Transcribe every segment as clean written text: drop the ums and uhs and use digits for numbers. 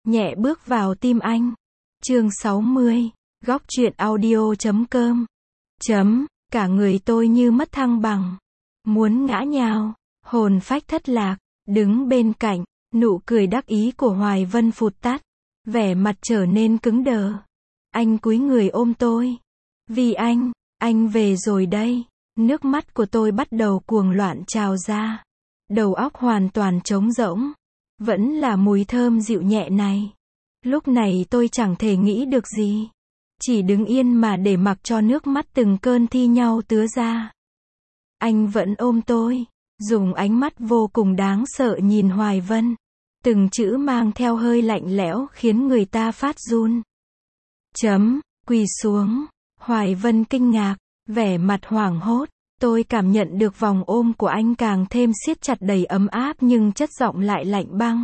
nhẹ bước vào tim anh. Chương 60, góc truyện audio.com. Cả người tôi như mất thăng bằng, muốn ngã nhào, hồn phách thất lạc, đứng bên cạnh, nụ cười đắc ý của Hoài Vân phụt tắt, vẻ mặt trở nên cứng đờ. Anh cúi người ôm tôi. Vì anh về rồi đây. Nước mắt của tôi bắt đầu cuồng loạn trào ra. Đầu óc hoàn toàn trống rỗng. Vẫn là mùi thơm dịu nhẹ này. Lúc này tôi chẳng thể nghĩ được gì. Chỉ đứng yên mà để mặc cho nước mắt từng cơn thi nhau tứa ra. Anh vẫn ôm tôi, dùng ánh mắt vô cùng đáng sợ nhìn Hoài Vân. Từng chữ mang theo hơi lạnh lẽo khiến người ta phát run. Quỳ xuống. Hoài Vân kinh ngạc, vẻ mặt hoảng hốt. Tôi cảm nhận được vòng ôm của anh càng thêm siết chặt đầy ấm áp nhưng chất giọng lại lạnh băng.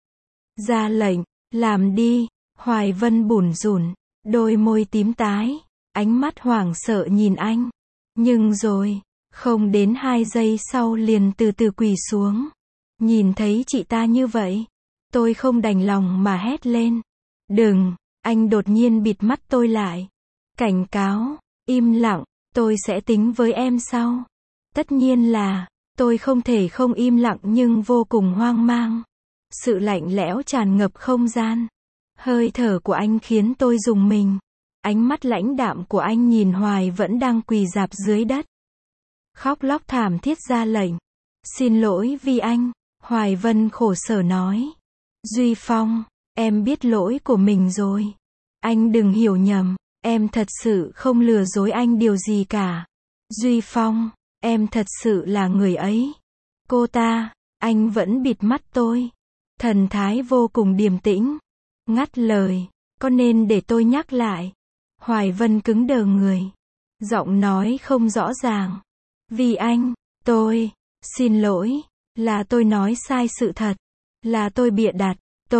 Ra lệnh, làm đi. Hoài Vân bủn rủn, đôi môi tím tái, ánh mắt hoảng sợ nhìn anh. Nhưng rồi, không đến 2 giây sau liền từ từ quỳ xuống. Nhìn thấy chị ta như vậy, tôi không đành lòng mà hét lên. Đừng, anh đột nhiên bịt mắt tôi lại. Cảnh cáo, im lặng, tôi sẽ tính với em sau. Tất nhiên là, tôi không thể không im lặng nhưng vô cùng hoang mang. Sự lạnh lẽo tràn ngập không gian. Hơi thở của anh khiến tôi rùng mình. Ánh mắt lãnh đạm của anh nhìn Hoài vẫn đang quỳ rạp dưới đất. Khóc lóc thảm thiết ra lệnh. Xin lỗi vì anh. Hoài Vân khổ sở nói. Duy Phong, em biết lỗi của mình rồi. Anh đừng hiểu nhầm, em thật sự không lừa dối anh điều gì cả. Duy Phong, em thật sự là người ấy. Cô ta, anh vẫn bịt mắt tôi. Thần thái vô cùng điềm tĩnh. Ngắt lời, có nên để tôi nhắc lại? Hoài Vân cứng đờ người. Giọng nói không rõ ràng. Vì anh, xin lỗi, là tôi nói sai sự thật. Là tôi bịa đặt,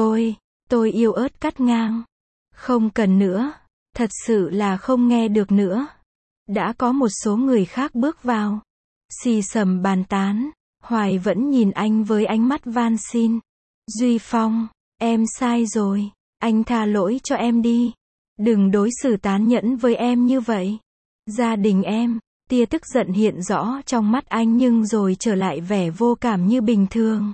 tôi yếu ớt cắt ngang. Không cần nữa, thật sự là không nghe được nữa. Đã có một số người khác bước vào. Xì xầm bàn tán, Hoài vẫn nhìn anh với ánh mắt van xin. Duy Phong, em sai rồi, anh tha lỗi cho em đi. Đừng đối xử tàn nhẫn với em như vậy. Gia đình em, tia tức giận hiện rõ trong mắt anh nhưng rồi trở lại vẻ vô cảm như bình thường.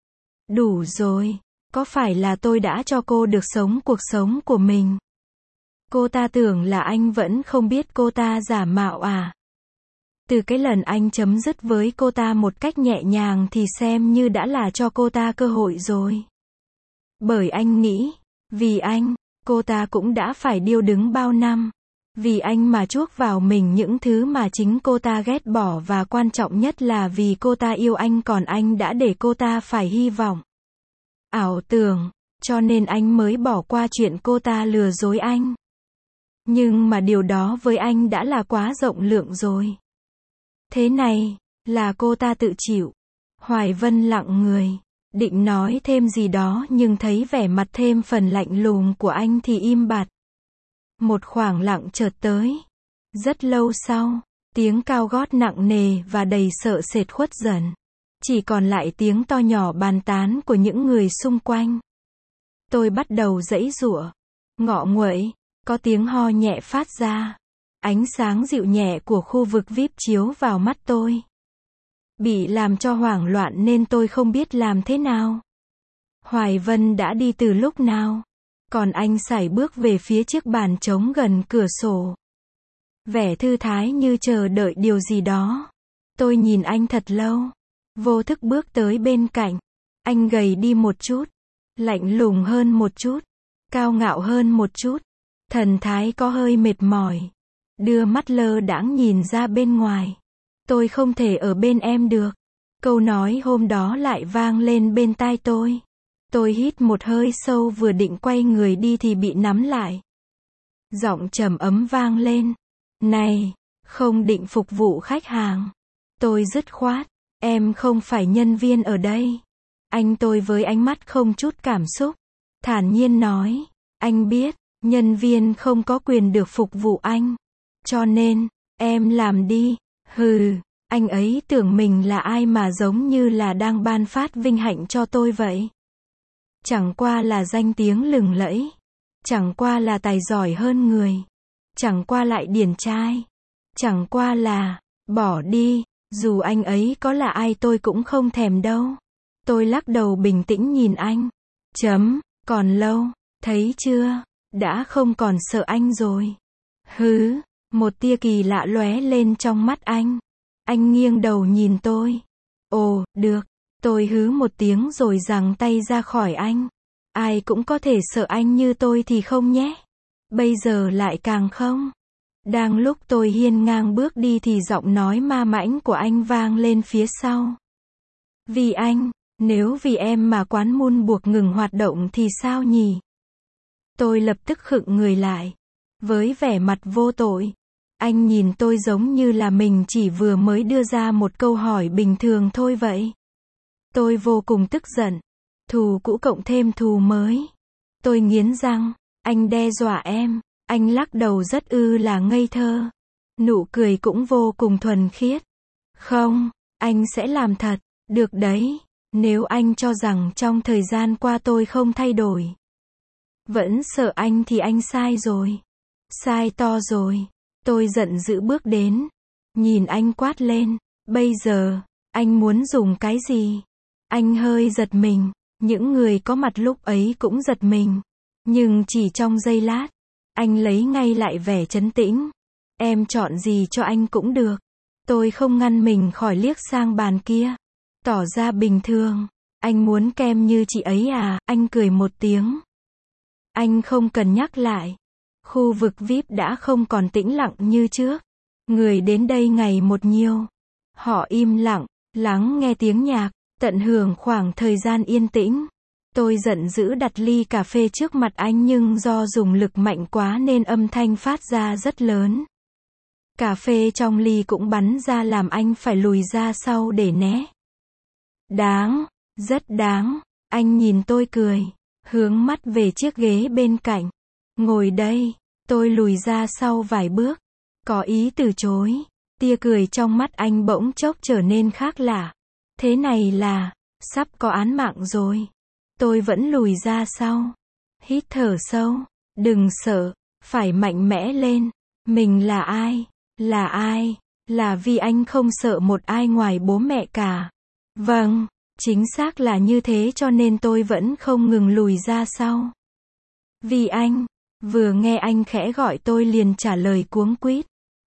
Đủ rồi, có phải là tôi đã cho cô được sống cuộc sống của mình? Cô ta tưởng là anh vẫn không biết cô ta giả mạo à? Từ cái lần anh chấm dứt với cô ta một cách nhẹ nhàng thì xem như đã là cho cô ta cơ hội rồi. Bởi anh nghĩ, vì anh, cô ta cũng đã phải điêu đứng bao năm. Vì anh mà chuốc vào mình những thứ mà chính cô ta ghét bỏ và quan trọng nhất là vì cô ta yêu anh còn anh đã để cô ta phải hy vọng. Ảo tưởng, cho nên anh mới bỏ qua chuyện cô ta lừa dối anh. Nhưng mà điều đó với anh đã là quá rộng lượng rồi. Thế này, là cô ta tự chịu. Hoài Vân lặng người, định nói thêm gì đó nhưng thấy vẻ mặt thêm phần lạnh lùng của anh thì im bặt. Một khoảng lặng chợt tới. Rất lâu sau, tiếng cao gót nặng nề và đầy sợ sệt khuất dần. Chỉ còn lại tiếng to nhỏ bàn tán của những người xung quanh. Tôi bắt đầu giãy giụa, ngọ nguậy, có tiếng ho nhẹ phát ra. Ánh sáng dịu nhẹ của khu vực VIP chiếu vào mắt tôi. Bị làm cho hoảng loạn nên tôi không biết làm thế nào. Hoài Vân đã đi từ lúc nào? Còn anh sải bước về phía chiếc bàn trống gần cửa sổ. Vẻ thư thái như chờ đợi điều gì đó. Tôi nhìn anh thật lâu. Vô thức bước tới bên cạnh. Anh gầy đi một chút. Lạnh lùng hơn một chút. Cao ngạo hơn một chút. Thần thái có hơi mệt mỏi. Đưa mắt lơ đãng nhìn ra bên ngoài. Tôi không thể ở bên em được. Câu nói hôm đó lại vang lên bên tai tôi. Tôi hít một hơi sâu vừa định quay người đi thì bị nắm lại. Giọng trầm ấm vang lên. Này, không định phục vụ khách hàng. Tôi dứt khoát. Em không phải nhân viên ở đây. Anh tôi với ánh mắt không chút cảm xúc. Thản nhiên nói. Anh biết, nhân viên không có quyền được phục vụ anh. Cho nên, em làm đi. Hừ, anh ấy tưởng mình là ai mà giống như là đang ban phát vinh hạnh cho tôi vậy. Chẳng qua là danh tiếng lừng lẫy. Chẳng qua là tài giỏi hơn người. Chẳng qua lại điển trai. Chẳng qua là, bỏ đi, dù anh ấy có là ai tôi cũng không thèm đâu. Tôi lắc đầu bình tĩnh nhìn anh. Còn lâu, thấy chưa, đã không còn sợ anh rồi. Hứ, một tia kỳ lạ lóe lên trong mắt anh. Anh nghiêng đầu nhìn tôi. Ồ, được. Tôi hứ một tiếng rồi giằng tay ra khỏi anh. Ai cũng có thể sợ anh như tôi thì không nhé. Bây giờ lại càng không. Đang lúc tôi hiên ngang bước đi thì giọng nói ma mãnh của anh vang lên phía sau. Vì anh, nếu vì em mà quán Moon buộc ngừng hoạt động thì sao nhỉ? Tôi lập tức khựng người lại. Với vẻ mặt vô tội. Anh nhìn tôi giống như là mình chỉ vừa mới đưa ra một câu hỏi bình thường thôi vậy. Tôi vô cùng tức giận. Thù cũ cộng thêm thù mới. Tôi nghiến răng. Anh đe dọa em. Anh lắc đầu rất là ngây thơ. Nụ cười cũng vô cùng thuần khiết. Không, anh sẽ làm thật. Được đấy. Nếu anh cho rằng trong thời gian qua tôi không thay đổi. Vẫn sợ anh thì anh sai rồi. Sai to rồi. Tôi giận dữ bước đến. Nhìn anh quát lên. Bây giờ, anh muốn dùng cái gì? Anh hơi giật mình. Những người có mặt lúc ấy cũng giật mình. Nhưng chỉ trong giây lát, anh lấy ngay lại vẻ trấn tĩnh. Em chọn gì cho anh cũng được. Tôi không ngăn mình khỏi liếc sang bàn kia. Tỏ ra bình thường. Anh muốn kem như chị ấy à? Anh cười một tiếng. Anh không cần nhắc lại. Khu vực VIP đã không còn tĩnh lặng như trước. Người đến đây ngày một nhiều. Họ im lặng, lắng nghe tiếng nhạc, tận hưởng khoảng thời gian yên tĩnh. Tôi giận dữ đặt ly cà phê trước mặt anh nhưng do dùng lực mạnh quá nên âm thanh phát ra rất lớn. Cà phê trong ly cũng bắn ra làm anh phải lùi ra sau để né. Đáng, rất đáng. Anh nhìn tôi cười, hướng mắt về chiếc ghế bên cạnh. Ngồi đây. Tôi lùi ra sau vài bước. Có ý từ chối. Tia cười trong mắt anh bỗng chốc trở nên khác lạ. Thế này là, sắp có án mạng rồi. Tôi vẫn lùi ra sau. Hít thở sâu. Đừng sợ. Phải mạnh mẽ lên. Mình là ai? Là ai? Là vì anh không sợ một ai ngoài bố mẹ cả. Vâng, chính xác là như thế cho nên tôi vẫn không ngừng lùi ra sau. Vì anh. Vừa nghe anh khẽ gọi tôi liền trả lời cuống quýt.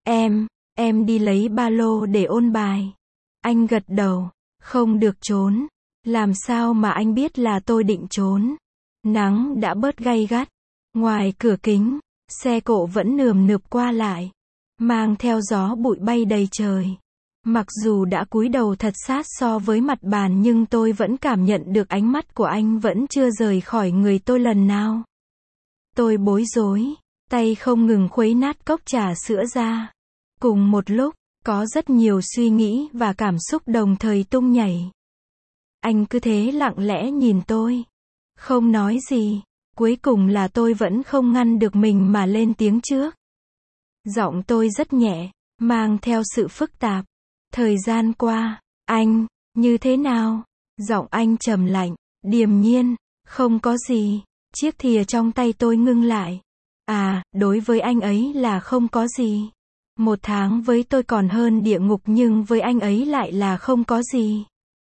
Em đi lấy ba lô để ôn bài. Anh gật đầu. Không được trốn. Làm sao mà anh biết là tôi định trốn? Nắng đã bớt gay gắt. Ngoài cửa kính, xe cộ vẫn nườm nượp qua lại. Mang theo gió bụi bay đầy trời. Mặc dù đã cúi đầu thật sát so với mặt bàn nhưng tôi vẫn cảm nhận được ánh mắt của anh vẫn chưa rời khỏi người tôi lần nào. Tôi bối rối, tay không ngừng khuấy nát cốc trà sữa ra. Cùng một lúc, có rất nhiều suy nghĩ và cảm xúc đồng thời tung nhảy. Anh cứ thế lặng lẽ nhìn tôi. Không nói gì. Cuối cùng là tôi vẫn không ngăn được mình mà lên tiếng trước. Giọng tôi rất nhẹ, mang theo sự phức tạp. Thời gian qua, anh, như thế nào? Giọng anh trầm lạnh, điềm nhiên, không có gì. Chiếc thìa trong tay tôi ngưng lại. À, đối với anh ấy là không có gì. 1 tháng với tôi còn hơn địa ngục nhưng với anh ấy lại là không có gì.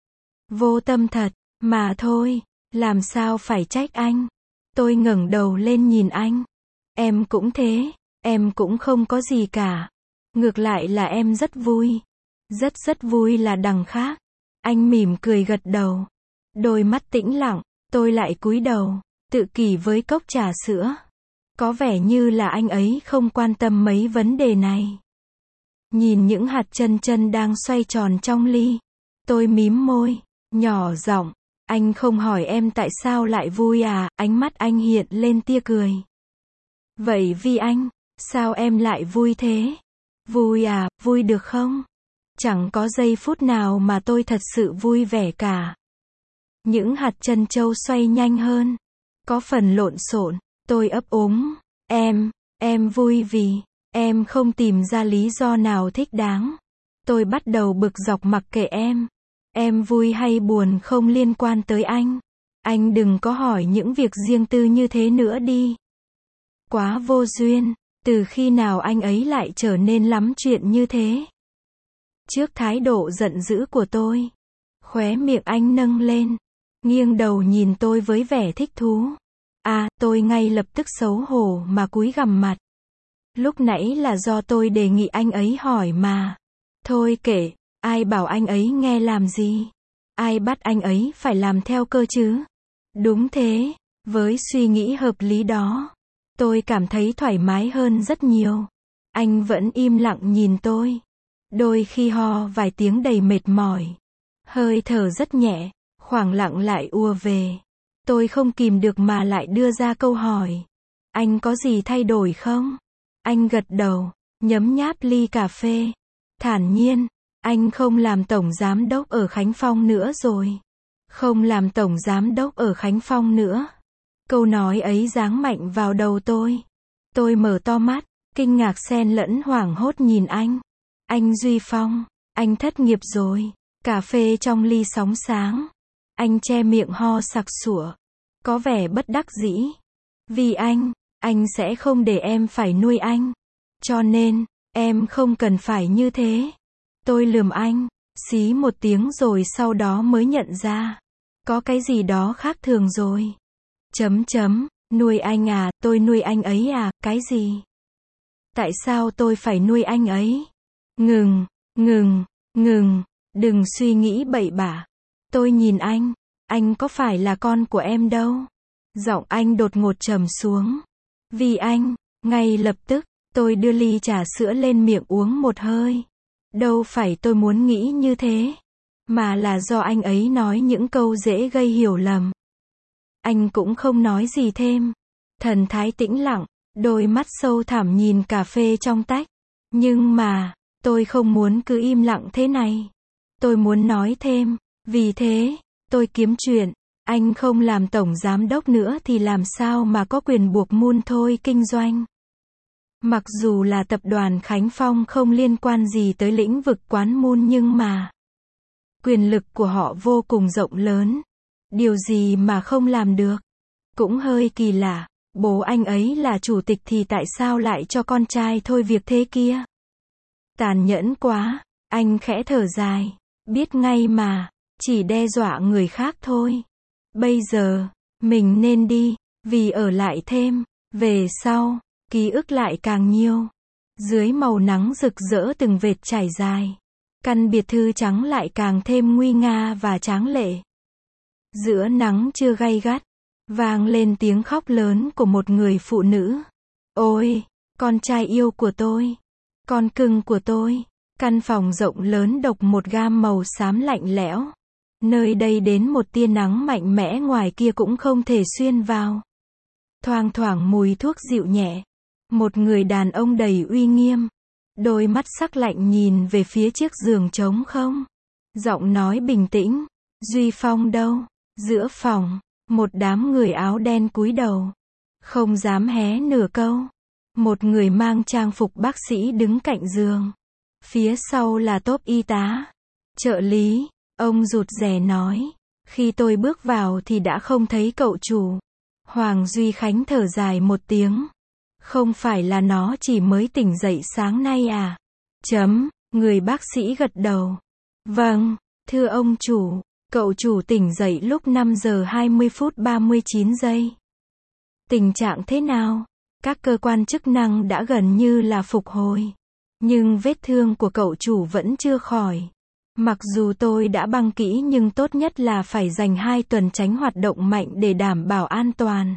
Vô tâm thật, mà thôi, làm sao phải trách anh. Tôi ngẩng đầu lên nhìn anh. Em cũng thế, em cũng không có gì cả. Ngược lại là em rất vui. Rất vui là đằng khác. Anh mỉm cười gật đầu. Đôi mắt tĩnh lặng, tôi lại cúi đầu, tự kỷ với cốc trà sữa. Có vẻ như là anh ấy không quan tâm mấy vấn đề này. Nhìn những hạt chân chân đang xoay tròn trong ly. Tôi mím môi, nhỏ giọng. Anh không hỏi em tại sao lại vui à? Ánh mắt anh hiện lên tia cười. Vậy vì anh, sao em lại vui thế? Vui à, vui được không? Chẳng có giây phút nào mà tôi thật sự vui vẻ cả. Những hạt chân châu xoay nhanh hơn. Có phần lộn xộn. Tôi ấp úng. Em vui vì em không tìm ra lý do nào thích đáng. Tôi bắt đầu bực dọc mặc kệ em. Em vui hay buồn không liên quan tới anh. Anh đừng có hỏi những việc riêng tư như thế nữa đi. Quá vô duyên, từ khi nào anh ấy lại trở nên lắm chuyện như thế? Trước thái độ giận dữ của tôi, khóe miệng anh nâng lên, nghiêng đầu nhìn tôi với vẻ thích thú. Tôi ngay lập tức xấu hổ mà cúi gằm mặt. Lúc nãy là do tôi đề nghị anh ấy hỏi mà. Thôi kệ, ai bảo anh ấy nghe làm gì? Ai bắt anh ấy phải làm theo cơ chứ? Đúng thế, với suy nghĩ hợp lý đó, tôi cảm thấy thoải mái hơn rất nhiều. Anh vẫn im lặng nhìn tôi. Đôi khi ho vài tiếng đầy mệt mỏi. Hơi thở rất nhẹ, khoảng lặng lại ùa về. Tôi không kìm được mà lại đưa ra câu hỏi. Anh có gì thay đổi không? Anh gật đầu, nhấm nháp ly cà phê. Thản nhiên, anh không làm tổng giám đốc ở Khánh Phong nữa rồi. Không làm tổng giám đốc ở Khánh Phong nữa. Câu nói ấy giáng mạnh vào đầu tôi. Tôi mở to mắt, kinh ngạc xen lẫn hoảng hốt nhìn anh. Anh Duy Phong, anh thất nghiệp rồi. Cà phê trong ly sóng sáng. Anh che miệng ho sặc sụa, có vẻ bất đắc dĩ. Vì anh sẽ không để em phải nuôi anh. Cho nên, em không cần phải như thế. Tôi lườm anh, xí một tiếng rồi sau đó mới nhận ra. Có cái gì đó khác thường rồi. Nuôi anh à, tôi nuôi anh ấy à, cái gì? Tại sao tôi phải nuôi anh ấy? Ngừng, đừng suy nghĩ bậy bạ. Tôi nhìn anh có phải là con của em đâu. Giọng anh đột ngột trầm xuống. Vì ngay lập tức, tôi đưa ly trà sữa lên miệng uống một hơi. Đâu phải tôi muốn nghĩ như thế, mà là do anh ấy nói những câu dễ gây hiểu lầm. Anh cũng không nói gì thêm. Thần thái tĩnh lặng, đôi mắt sâu thẳm nhìn cà phê trong tách. Nhưng mà, tôi không muốn cứ im lặng thế này. Tôi muốn nói thêm. Vì thế, tôi kiếm chuyện. Anh không làm tổng giám đốc nữa thì làm sao mà có quyền buộc Moon thôi kinh doanh. Mặc dù là tập đoàn Khánh Phong không liên quan gì tới lĩnh vực quán Moon nhưng mà quyền lực của họ vô cùng rộng lớn. Điều gì mà không làm được. Cũng hơi kỳ lạ, bố anh ấy là chủ tịch thì tại sao lại cho con trai thôi việc thế kia. Tàn nhẫn quá, anh khẽ thở dài. Biết ngay mà, chỉ đe dọa người khác thôi. Bây giờ, mình nên đi, vì ở lại thêm, về sau, ký ức lại càng nhiều. Dưới màu nắng rực rỡ từng vệt trải dài. Căn biệt thự trắng lại càng thêm nguy nga và tráng lệ. Giữa nắng chưa gay gắt, vang lên tiếng khóc lớn của một người phụ nữ. Ôi, con trai yêu của tôi, con cưng của tôi. Căn phòng rộng lớn độc một gam màu xám lạnh lẽo. Nơi đây đến một tia nắng mạnh mẽ ngoài kia cũng không thể xuyên vào. Thoang thoảng mùi thuốc dịu nhẹ. Một người đàn ông đầy uy nghiêm. Đôi mắt sắc lạnh nhìn về phía chiếc giường trống không. Giọng nói bình tĩnh. Duy Phong đâu? Giữa phòng, một đám người áo đen cúi đầu. Không dám hé nửa câu. Một người mang trang phục bác sĩ đứng cạnh giường. Phía sau là tốp y tá. Trợ lý, ông rụt rè nói. Khi tôi bước vào thì đã không thấy cậu chủ. Hoàng Duy Khánh thở dài một tiếng. Không phải là nó chỉ mới tỉnh dậy sáng nay à? Người bác sĩ gật đầu. Vâng, thưa ông chủ, cậu chủ tỉnh dậy lúc 5 giờ 20 phút 39 giây. Tình trạng thế nào? Các cơ quan chức năng đã gần như là phục hồi. Nhưng vết thương của cậu chủ vẫn chưa khỏi. Mặc dù tôi đã băng kỹ nhưng tốt nhất là phải dành 2 tuần tránh hoạt động mạnh để đảm bảo an toàn.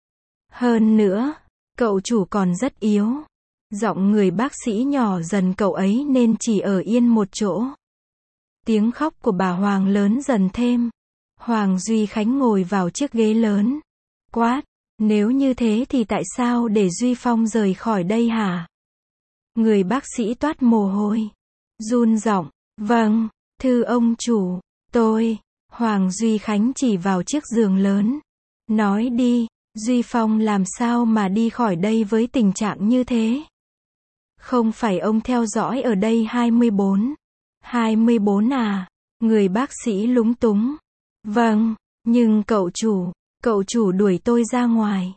Hơn nữa, cậu chủ còn rất yếu. Giọng người bác sĩ nhỏ dần cậu ấy nên chỉ ở yên một chỗ. Tiếng khóc của bà Hoàng lớn dần thêm. Hoàng Duy Khánh ngồi vào chiếc ghế lớn. Quát, nếu như thế thì tại sao để Duy Phong rời khỏi đây hả? Người bác sĩ toát mồ hôi. Run giọng, vâng, thưa ông chủ, tôi. Hoàng Duy Khánh chỉ vào chiếc giường lớn. Nói đi, Duy Phong làm sao mà đi khỏi đây với tình trạng như thế? Không phải ông theo dõi ở đây 24 à? Người bác sĩ lúng túng. Vâng, Nhưng cậu chủ đuổi tôi ra ngoài.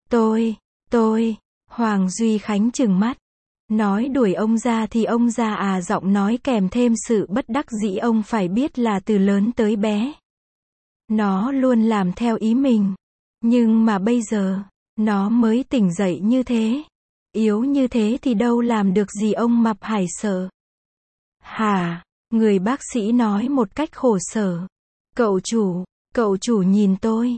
Tôi, Hoàng Duy Khánh trừng mắt. Nói đuổi ông ra thì ông ra à, giọng nói kèm thêm sự bất đắc dĩ. Ông phải biết là từ lớn tới bé, nó luôn làm theo ý mình. Nhưng mà bây giờ, nó mới tỉnh dậy như thế, yếu như thế thì đâu làm được gì. Ông Mập Hải sợ. Hả? Người bác sĩ nói một cách khổ sở. Cậu chủ nhìn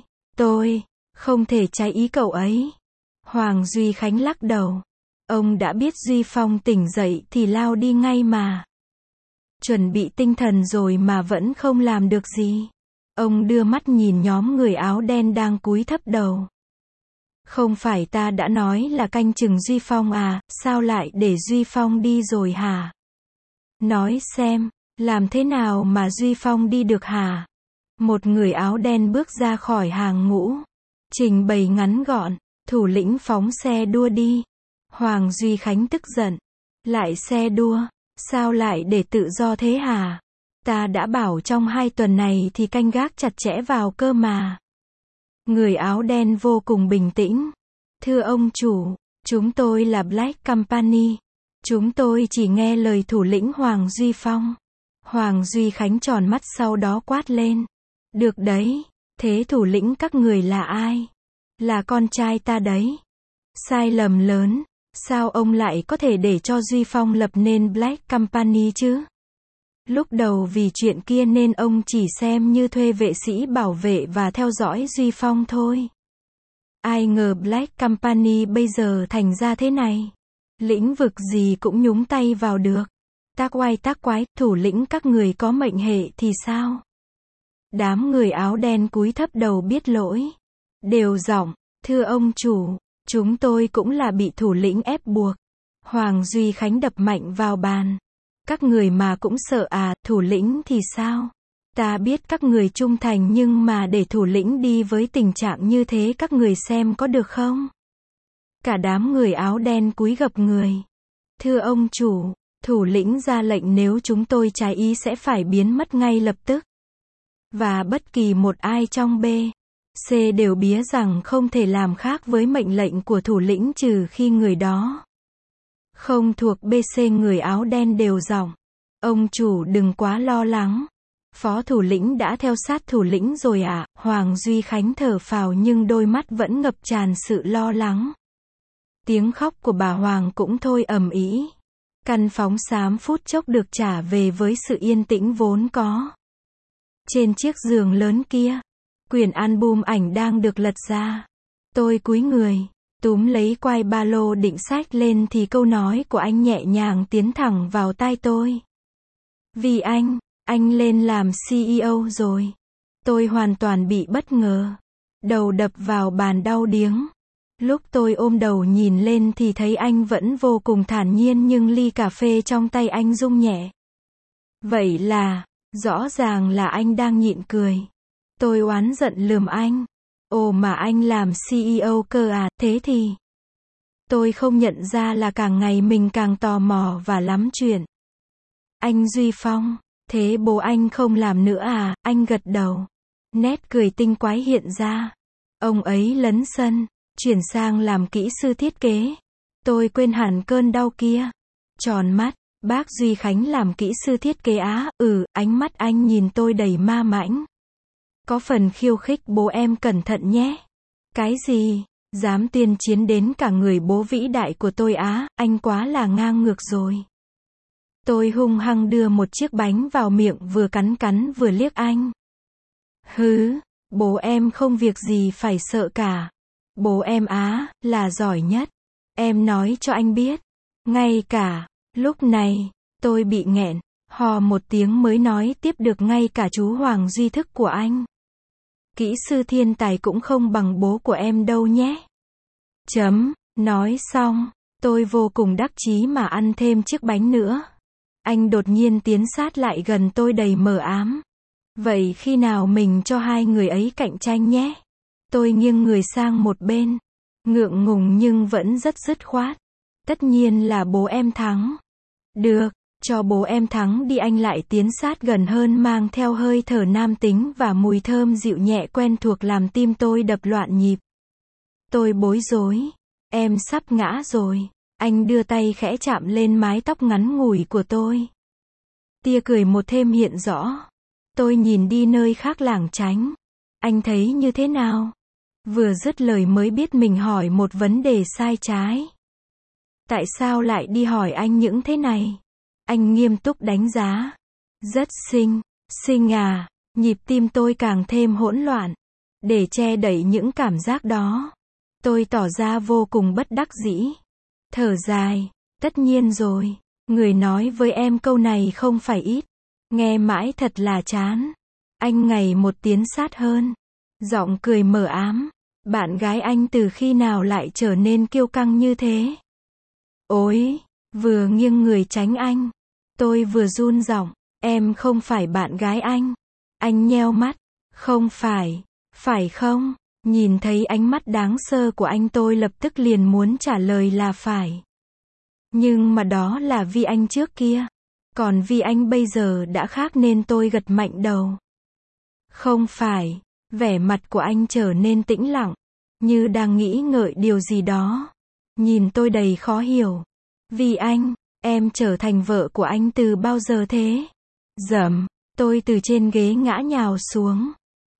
tôi không thể trái ý cậu ấy. Hoàng Duy Khánh lắc đầu. Ông đã biết Duy Phong tỉnh dậy thì lao đi ngay mà. Chuẩn bị tinh thần rồi mà vẫn không làm được gì. Ông đưa mắt nhìn nhóm người áo đen đang cúi thấp đầu. Không phải ta đã nói là canh chừng Duy Phong à, sao lại để Duy Phong đi rồi hả? Nói xem, làm thế nào mà Duy Phong đi được hả? Một người áo đen bước ra khỏi hàng ngũ, trình bày ngắn gọn, thủ lĩnh phóng xe đua đi. Hoàng Duy Khánh tức giận. Lại xe đua, sao lại để tự do thế hả? Ta đã bảo trong 2 tuần này thì canh gác chặt chẽ vào cơ mà. Người áo đen vô cùng bình tĩnh. Thưa ông chủ, chúng tôi là Black Company. Chúng tôi chỉ nghe lời thủ lĩnh Hoàng Duy Phong. Hoàng Duy Khánh tròn mắt sau đó quát lên. Được đấy, thế thủ lĩnh các người là ai? Là con trai ta đấy. Sai lầm lớn, sao ông lại có thể để cho Duy Phong lập nên Black Company chứ? Lúc đầu vì chuyện kia nên ông chỉ xem như thuê vệ sĩ bảo vệ và theo dõi Duy Phong thôi. Ai ngờ Black Company bây giờ thành ra thế này. Lĩnh vực gì cũng nhúng tay vào được. Tác oai tác quái, thủ lĩnh các người có mệnh hệ thì sao? Đám người áo đen cúi thấp đầu biết lỗi. Đều giọng, thưa ông chủ, chúng tôi cũng là bị thủ lĩnh ép buộc. Hoàng Duy Khánh đập mạnh vào bàn. Các người mà cũng sợ à, thủ lĩnh thì sao? Ta biết các người trung thành nhưng mà để thủ lĩnh đi với tình trạng như thế các người xem có được không? Cả đám người áo đen cúi gập người. Thưa ông chủ, thủ lĩnh ra lệnh nếu chúng tôi trái ý sẽ phải biến mất ngay lập tức. Và bất kỳ một ai trong B, C đều biết rằng không thể làm khác với mệnh lệnh của thủ lĩnh trừ khi người đó không thuộc BC. Người áo đen đều giọng. Ông chủ đừng quá lo lắng. Phó thủ lĩnh đã theo sát thủ lĩnh rồi ạ. Hoàng Duy Khánh thở phào nhưng đôi mắt vẫn ngập tràn sự lo lắng. Tiếng khóc của bà Hoàng cũng thôi ầm ĩ. Căn phòng xám phút chốc được trả về với sự yên tĩnh vốn có. Trên chiếc giường lớn kia, quyển album ảnh đang được lật ra. Tôi cúi người, túm lấy quai ba lô định xách lên thì câu nói của anh nhẹ nhàng tiến thẳng vào tai tôi. Vì anh lên làm CEO rồi. Tôi hoàn toàn bị bất ngờ. Đầu đập vào bàn đau điếng. Lúc tôi ôm đầu nhìn lên thì thấy anh vẫn vô cùng thản nhiên nhưng ly cà phê trong tay anh rung nhẹ. Vậy là, rõ ràng là anh đang nhịn cười. Tôi oán giận lườm anh. Ồ mà anh làm CEO cơ à, thế thì. Tôi không nhận ra là càng ngày mình càng tò mò và lắm chuyện. Anh Duy Phong, thế bố anh không làm nữa à, anh gật đầu. Nét cười tinh quái hiện ra. Ông ấy lấn sân, chuyển sang làm kỹ sư thiết kế. Tôi quên hẳn cơn đau kia. Tròn mắt, bác Duy Khánh làm kỹ sư thiết kế á, ánh mắt anh nhìn tôi đầy ma mãnh. Có phần khiêu khích. Bố em cẩn thận nhé. Cái gì? Dám tuyên chiến đến cả người bố vĩ đại của tôi á, anh quá là ngang ngược rồi. Tôi hung hăng đưa một chiếc bánh vào miệng vừa cắn vừa liếc anh. Hứ, bố em không việc gì phải sợ cả. Bố em á, là giỏi nhất. Em nói cho anh biết. Ngay cả, lúc này, tôi bị nghẹn, hò một tiếng mới nói tiếp được ngay cả chú Hoàng Duy thức của anh. Kỹ sư thiên tài cũng không bằng bố của em đâu nhé. Nói xong, tôi vô cùng đắc chí mà ăn thêm chiếc bánh nữa. Anh đột nhiên tiến sát lại gần tôi đầy mờ ám. Vậy khi nào mình cho hai người ấy cạnh tranh nhé? Tôi nghiêng người sang một bên. Ngượng ngùng nhưng vẫn rất dứt khoát. Tất nhiên là bố em thắng. Được, Cho bố em thắng đi, anh lại tiến sát gần hơn, mang theo hơi thở nam tính và mùi thơm dịu nhẹ quen thuộc làm tim tôi đập loạn nhịp. Tôi bối rối. Em sắp ngã rồi. Anh đưa tay khẽ chạm lên mái tóc ngắn ngủi của tôi. Tia cười một thêm hiện rõ. Tôi nhìn đi nơi khác lảng tránh. Anh thấy như thế nào? Vừa dứt lời mới biết mình hỏi một vấn đề sai trái. Tại sao lại đi hỏi anh những thế này? Anh nghiêm túc đánh giá. Rất xinh. Xinh à? Nhịp tim tôi càng thêm hỗn loạn. Để che đậy những cảm giác đó, tôi tỏ ra vô cùng bất đắc dĩ. Thở dài. Tất nhiên rồi. Người nói với em câu này không phải ít. Nghe mãi thật là chán. Anh ngày một tiến sát hơn. Giọng cười mờ ám. Bạn gái anh từ khi nào lại trở nên kiêu căng như thế? Ôi, vừa nghiêng người tránh anh. Tôi vừa run giọng. Em không phải bạn gái anh. Anh nheo mắt. Không phải. Phải không? Nhìn thấy ánh mắt đáng sơ của anh, tôi lập tức liền muốn trả lời là phải. Nhưng mà đó là vì anh trước kia. Còn vì anh bây giờ đã khác nên tôi gật mạnh đầu. Không phải. Vẻ mặt của anh trở nên tĩnh lặng, như đang nghĩ ngợi điều gì đó. Nhìn tôi đầy khó hiểu. Vì anh, em trở thành vợ của anh từ bao giờ thế? Dầm, tôi từ trên ghế ngã nhào xuống.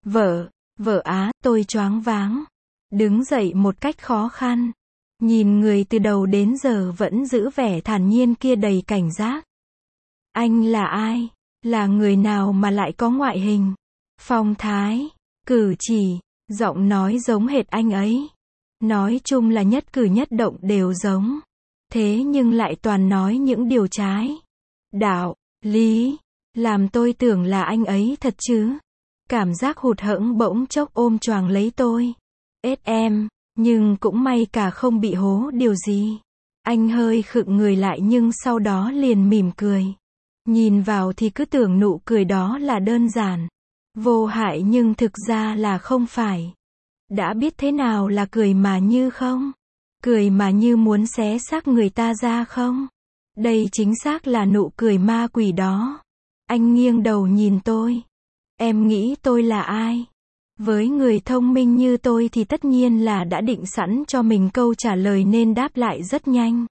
Vợ á, tôi choáng váng. Đứng dậy một cách khó khăn. Nhìn người từ đầu đến giờ vẫn giữ vẻ thản nhiên kia đầy cảnh giác. Anh là ai? Là người nào mà lại có ngoại hình, phong thái, cử chỉ, giọng nói giống hệt anh ấy. Nói chung là nhất cử nhất động đều giống. Thế nhưng lại toàn nói những điều trái đạo lý, làm tôi tưởng là anh ấy thật chứ. Cảm giác hụt hẫng bỗng chốc ôm choàng lấy tôi. Em, nhưng cũng may cả không bị hố điều gì. Anh hơi khựng người lại nhưng sau đó liền mỉm cười. Nhìn vào thì cứ tưởng nụ cười đó là đơn giản, vô hại nhưng thực ra là không phải. Đã biết thế nào là cười mà như không? Cười mà như muốn xé xác người ta ra không? Đây chính xác là nụ cười ma quỷ đó. Anh nghiêng đầu nhìn tôi. Em nghĩ tôi là ai? Với người thông minh như tôi thì tất nhiên là đã định sẵn cho mình câu trả lời nên đáp lại rất nhanh.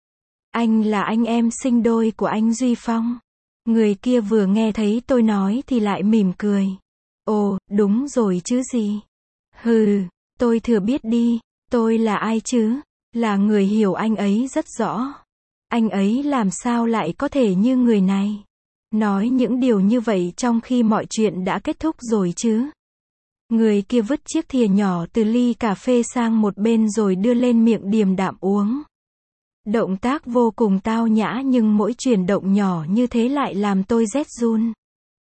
Anh là anh em sinh đôi của anh Duy Phong. Người kia vừa nghe thấy tôi nói thì lại mỉm cười. Ồ, đúng rồi chứ gì. Hừ, tôi thừa biết đi, tôi là ai chứ? Là người hiểu anh ấy rất rõ. Anh ấy làm sao lại có thể như người này? Nói những điều như vậy trong khi mọi chuyện đã kết thúc rồi chứ? Người kia vứt chiếc thìa nhỏ từ ly cà phê sang một bên rồi đưa lên miệng điềm đạm uống. Động tác vô cùng tao nhã nhưng mỗi chuyển động nhỏ như thế lại làm tôi rét run.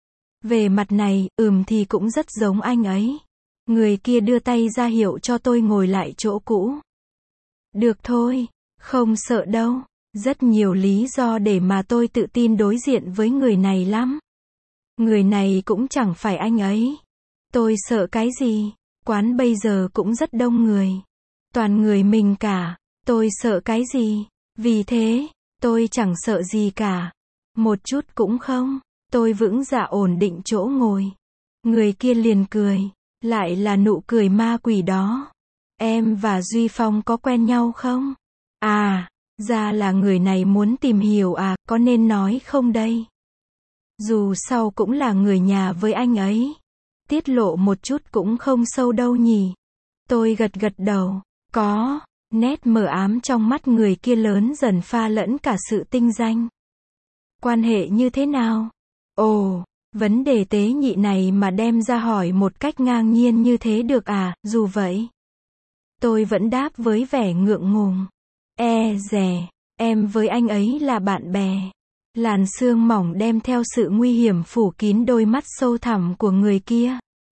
Về mặt này, thì cũng rất giống anh ấy. Người kia đưa tay ra hiệu cho tôi ngồi lại chỗ cũ. Được thôi, không sợ đâu. Rất nhiều lý do để mà tôi tự tin đối diện với người này lắm. Người này cũng chẳng phải anh ấy. Tôi sợ cái gì? Quán bây giờ cũng rất đông người. Toàn người mình cả. Tôi sợ cái gì? Vì thế, tôi chẳng sợ gì cả. Một chút cũng không. Tôi vững dạ ổn định chỗ ngồi. Người kia liền cười. Lại là nụ cười ma quỷ đó. Em và Duy Phong có quen nhau không? À, ra là người này muốn tìm hiểu à, có nên nói không đây? Dù sao cũng là người nhà với anh ấy. Tiết lộ một chút cũng không sâu đâu nhỉ. Tôi gật gật đầu. Có. Nét mờ ám trong mắt người kia lớn dần pha lẫn cả sự tinh danh. Quan hệ như thế nào? Ồ, vấn đề tế nhị này mà đem ra hỏi một cách ngang nhiên như thế được à? Dù vậy, tôi vẫn đáp với vẻ ngượng ngùng. Dè, em với anh ấy là bạn bè. Làn sương mỏng đem theo sự nguy hiểm phủ kín đôi mắt sâu thẳm của người kia.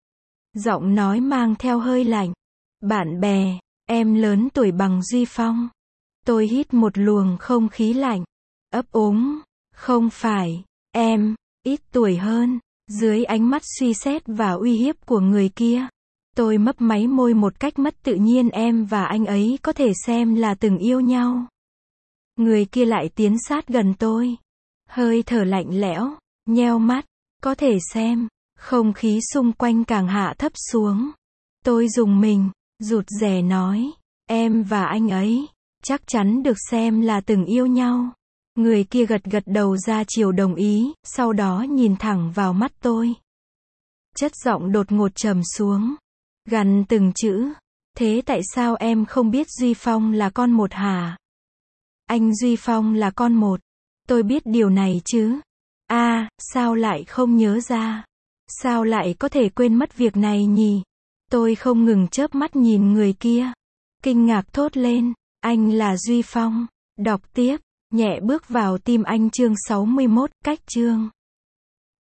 Giọng nói mang theo hơi lạnh. Bạn bè, em lớn tuổi bằng Duy Phong. Tôi hít một luồng không khí lạnh. Ấp úng, không phải, em, ít tuổi hơn. Dưới ánh mắt suy xét và uy hiếp của người kia, tôi mấp máy môi một cách mất tự nhiên. Em và anh ấy có thể xem là từng yêu nhau. Người kia lại tiến sát gần tôi. hơi thở lạnh lẽo, nheo mắt, có thể xem, không khí xung quanh càng hạ thấp xuống. Tôi rùng mình, rụt rè nói, em và anh ấy, chắc chắn được xem là từng yêu nhau. Người kia gật gật đầu ra chiều đồng ý, sau đó nhìn thẳng vào mắt tôi. Chất giọng đột ngột trầm xuống, gằn từng chữ, thế tại sao em không biết Duy Phong là con một hả? Anh Duy Phong là con một. Tôi biết điều này chứ. Sao lại không nhớ ra? Sao lại có thể quên mất việc này nhỉ? Tôi không ngừng chớp mắt nhìn người kia. Kinh ngạc thốt lên, anh là Duy Phong. Đọc tiếp, nhẹ bước vào tim anh chương 61, cách chương.